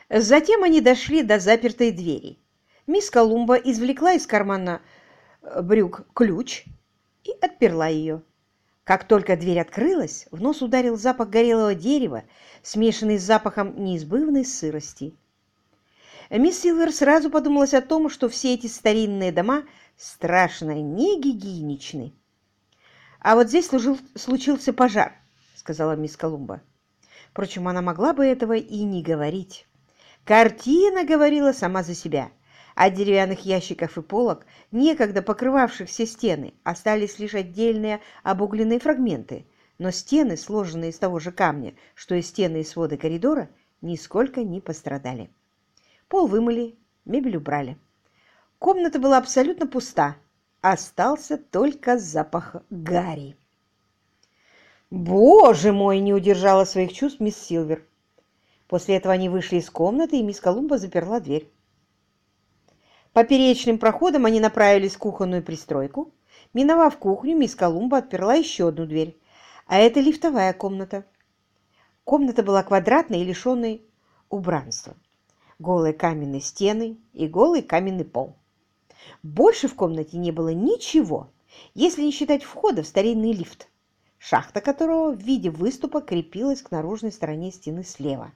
Затем они дошли до запертой двери. Мисс Колумба извлекла из кармана брюк ключ и отперла ее. Как только дверь открылась, в нос ударил запах горелого дерева, смешанный с запахом неизбывной сырости. Мисс Силвер сразу подумалась о том, что все эти старинные дома страшно негигиеничны. «А вот здесь случился пожар», — сказала мисс Колумба. Впрочем, она могла бы этого и не говорить. Картина говорила сама за себя. От деревянных ящиков и полок, некогда покрывавших все стены, остались лишь отдельные обугленные фрагменты, но стены, сложенные из того же камня, что и стены и своды коридора, нисколько не пострадали. Пол вымыли, мебель убрали. Комната была абсолютно пуста. Остался только запах гари. «Боже мой!» — не удержала своих чувств мисс Силвер. После этого они вышли из комнаты, и мисс Колумба заперла дверь. Поперечным проходом они направились в кухонную пристройку. Миновав кухню, мисс Колумба отперла еще одну дверь. А это лифтовая комната. Комната была квадратной и лишенной убранства. Голые каменные стены и голый каменный пол. Больше в комнате не было ничего, если не считать входа в старинный лифт, шахта которого в виде выступа крепилась к наружной стороне стены слева.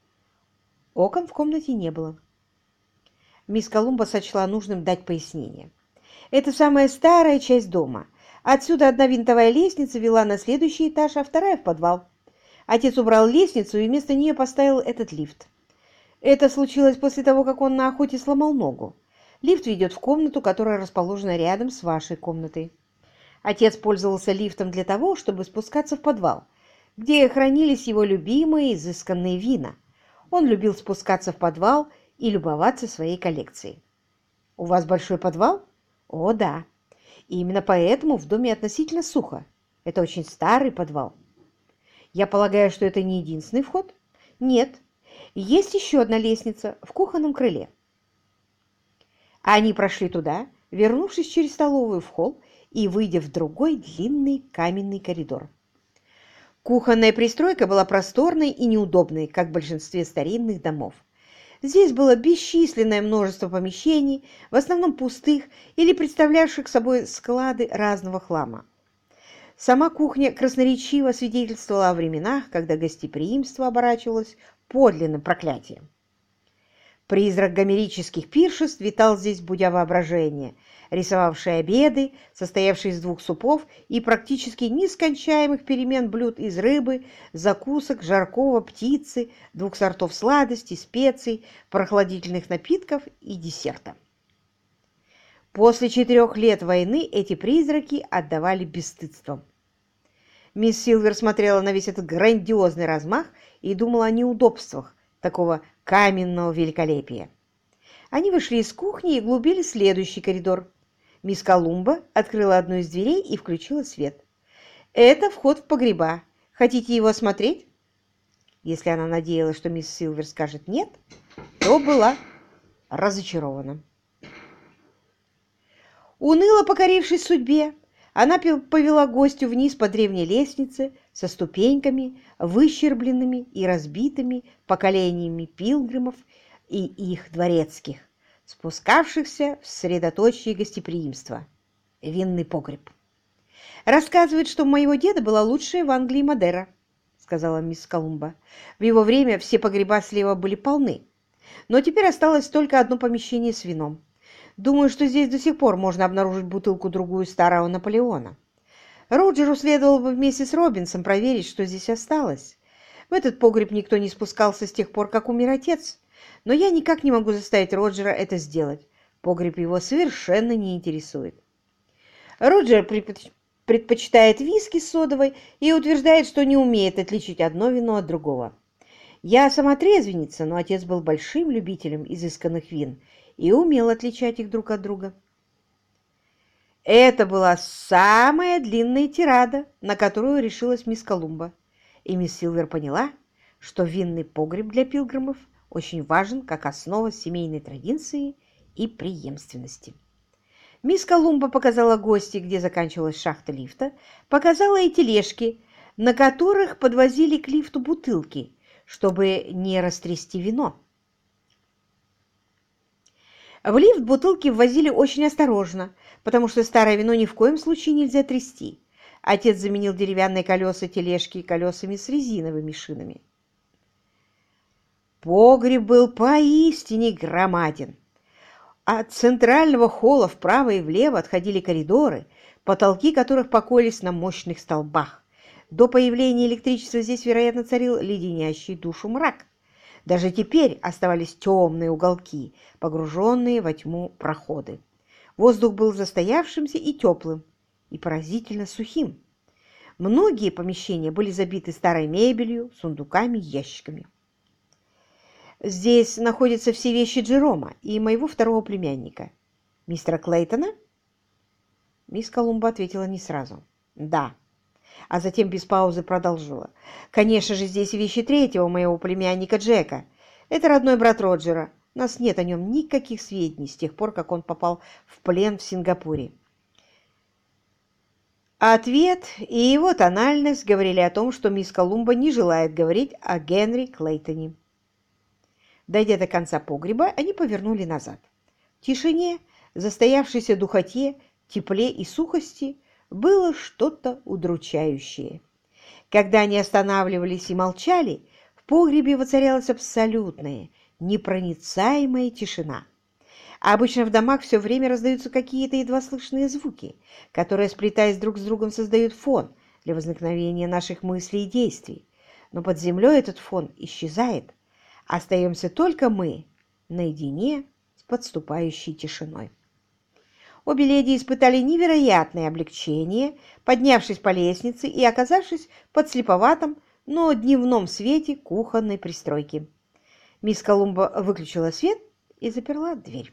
Окон в комнате не было. Мисс Колумба сочла нужным дать пояснение. Это самая старая часть дома. Отсюда одна винтовая лестница вела на следующий этаж, а вторая в подвал. Отец убрал лестницу и вместо нее поставил этот лифт. Это случилось после того, как он на охоте сломал ногу. Лифт ведет в комнату, которая расположена рядом с вашей комнатой. Отец пользовался лифтом для того, чтобы спускаться в подвал, где хранились его любимые изысканные вина. Он любил спускаться в подвал и любоваться своей коллекцией. У вас большой подвал? О, да. И именно поэтому в доме относительно сухо. Это очень старый подвал. Я полагаю, что это не единственный вход? Нет. Есть еще одна лестница в кухонном крыле. Они прошли туда, вернувшись через столовую в холл и выйдя в другой длинный каменный коридор. Кухонная пристройка была просторной и неудобной, как в большинстве старинных домов. Здесь было бесчисленное множество помещений, в основном пустых или представлявших собой склады разного хлама. Сама кухня красноречиво свидетельствовала о временах, когда гостеприимство оборачивалось подлинным проклятием. Призрак гомерических пиршеств витал здесь, будя воображение, рисовавший обеды, состоявшие из двух супов и практически нескончаемых перемен блюд из рыбы, закусок, жаркого, птицы, двух сортов сладостей, специй, прохладительных напитков и десерта. После 4 лет войны эти призраки отдавали бесстыдством. Мисс Силвер смотрела на весь этот грандиозный размах и думала о неудобствах такого каменного великолепия. Они вышли из кухни и углубили следующий коридор. Мисс Колумба открыла одну из дверей и включила свет. «Это вход в погреба. Хотите его осмотреть?» Если она надеялась, что мисс Силвер скажет «нет», то была разочарована. Уныло покорившись судьбе, она повела гостю вниз по древней лестнице со ступеньками, выщербленными и разбитыми поколениями пилгримов и их дворецких, спускавшихся в средоточие гостеприимства – винный погреб. «Рассказывают, что у моего деда была лучшая в Англии Мадера», – сказала мисс Колумба. «В его время все погреба слева были полны, но теперь осталось только одно помещение с вином. Думаю, что здесь до сих пор можно обнаружить бутылку-другую старого Наполеона. Роджеру следовало бы вместе с Робинсом проверить, что здесь осталось. В этот погреб никто не спускался с тех пор, как умер отец, но я никак не могу заставить Роджера это сделать. Погреб его совершенно не интересует. Роджер предпочитает виски с содовой и утверждает, что не умеет отличить одно вино от другого. Я сама трезвенница, но отец был большим любителем изысканных вин и умел отличать их друг от друга». Это была самая длинная тирада, на которую решилась мисс Колумба, и мисс Силвер поняла, что винный погреб для пилгримов очень важен как основа семейной традиции и преемственности. Мисс Колумба показала гостям, где заканчивалась шахта лифта, показала и тележки, на которых подвозили к лифту бутылки, чтобы не растрясти вино. В лифт бутылки ввозили очень осторожно, потому что старое вино ни в коем случае нельзя трясти. Отец заменил деревянные колеса тележки колесами с резиновыми шинами. Погреб был поистине громаден. От центрального холла вправо и влево отходили коридоры, потолки которых покоились на мощных столбах. До появления электричества здесь, вероятно, царил леденящий душу мрак. Даже теперь оставались темные уголки, погруженные во тьму проходы. Воздух был застоявшимся и теплым, и поразительно сухим. Многие помещения были забиты старой мебелью, сундуками и ящиками. «Здесь находятся все вещи Джерома и моего второго племянника. Мистера Клейтона?» Мисс Колумба ответила не сразу. «Да». А затем без паузы продолжила. «Конечно же, здесь и вещи третьего моего племянника Джека. Это родной брат Роджера. У нас нет о нем никаких сведений с тех пор, как он попал в плен в Сингапуре». Ответ и его тональность говорили о том, что мисс Колумба не желает говорить о Генри Клейтоне. Дойдя до конца погреба, они повернули назад. В тишине, застоявшейся духоте, тепле и сухости было что-то удручающее. Когда они останавливались и молчали, в погребе воцарялась абсолютная, непроницаемая тишина. А обычно в домах все время раздаются какие-то едва слышные звуки, которые, сплетаясь друг с другом, создают фон для возникновения наших мыслей и действий. Но под землей этот фон исчезает. Остаемся только мы, наедине с подступающей тишиной. Обе леди испытали невероятное облегчение, поднявшись по лестнице и оказавшись в подслеповатом, но дневном свете кухонной пристройки. Мисс Колумба выключила свет и заперла дверь.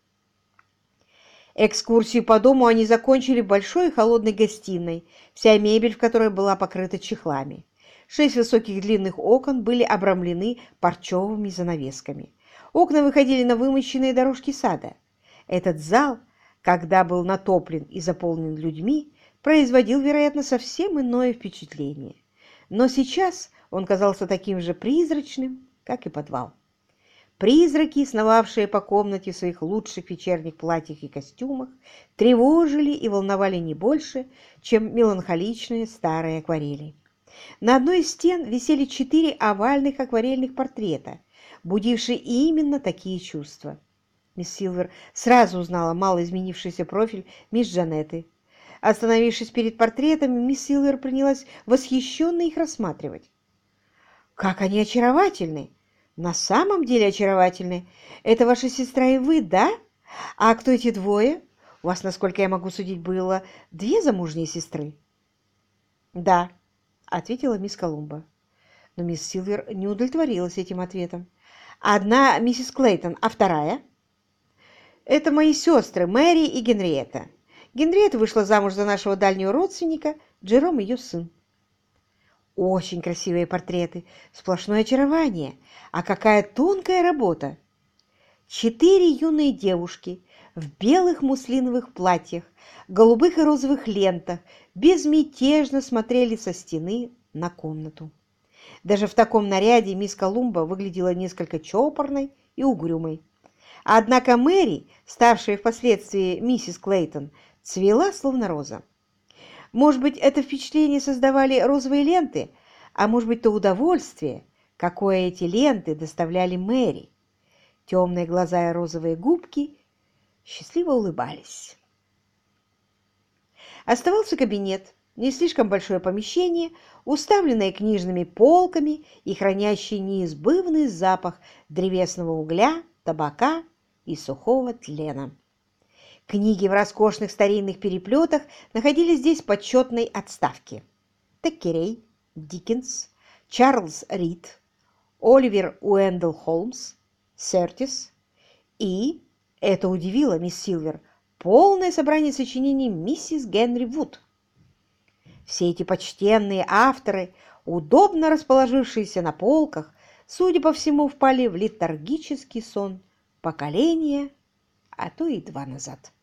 Экскурсию по дому они закончили в большой и холодной гостиной, вся мебель в которой была покрыта чехлами. 6 высоких длинных окон были обрамлены парчевыми занавесками. Окна выходили на вымощенные дорожки сада. Этот зал, когда был натоплен и заполнен людьми, производил, вероятно, совсем иное впечатление. Но сейчас он казался таким же призрачным, как и подвал. Призраки, сновавшие по комнате в своих лучших вечерних платьях и костюмах, тревожили и волновали не больше, чем меланхоличные старые акварели. На одной из стен висели 4 овальных акварельных портрета, будившие именно такие чувства. Мисс Силвер сразу узнала мало изменившийся профиль мисс Джанетты. Остановившись перед портретами, мисс Силвер принялась восхищенно их рассматривать. «Как они очаровательны! На самом деле очаровательны! Это ваша сестра и вы, да? А кто эти двое? У вас, насколько я могу судить, было 2 замужние сестры?» «Да», — ответила мисс Колумба. Но мисс Силвер не удовлетворилась этим ответом. «Одна миссис Клейтон, а вторая?» «Это мои сестры Мэри и Генриетта. Генриетта вышла замуж за нашего дальнего родственника, Джером ее сын». «Очень красивые портреты, сплошное очарование. А какая тонкая работа!» 4 юные девушки в белых муслиновых платьях, голубых и розовых лентах безмятежно смотрели со стены на комнату. Даже в таком наряде мисс Колумба выглядела несколько чопорной и угрюмой. Однако Мэри, ставшая впоследствии миссис Клейтон, цвела словно роза. Может быть, это впечатление создавали розовые ленты, а может быть, то удовольствие, какое эти ленты доставляли Мэри. Темные глаза и розовые губки счастливо улыбались. Оставался кабинет, не слишком большое помещение, уставленное книжными полками и хранящее неизбывный запах древесного угля, табака и сухого тлена. Книги в роскошных старинных переплетах находились здесь в почетной отставке. Теккерей, Диккенс, Чарльз Рид, Оливер Уэндell Холмс, Сертис и, это удивило мисс Силвер, полное собрание сочинений миссис Генри Вуд. Все эти почтенные авторы, удобно расположившиеся на полках, судя по всему, впали в летаргический сон поколения, а то и 2 назад.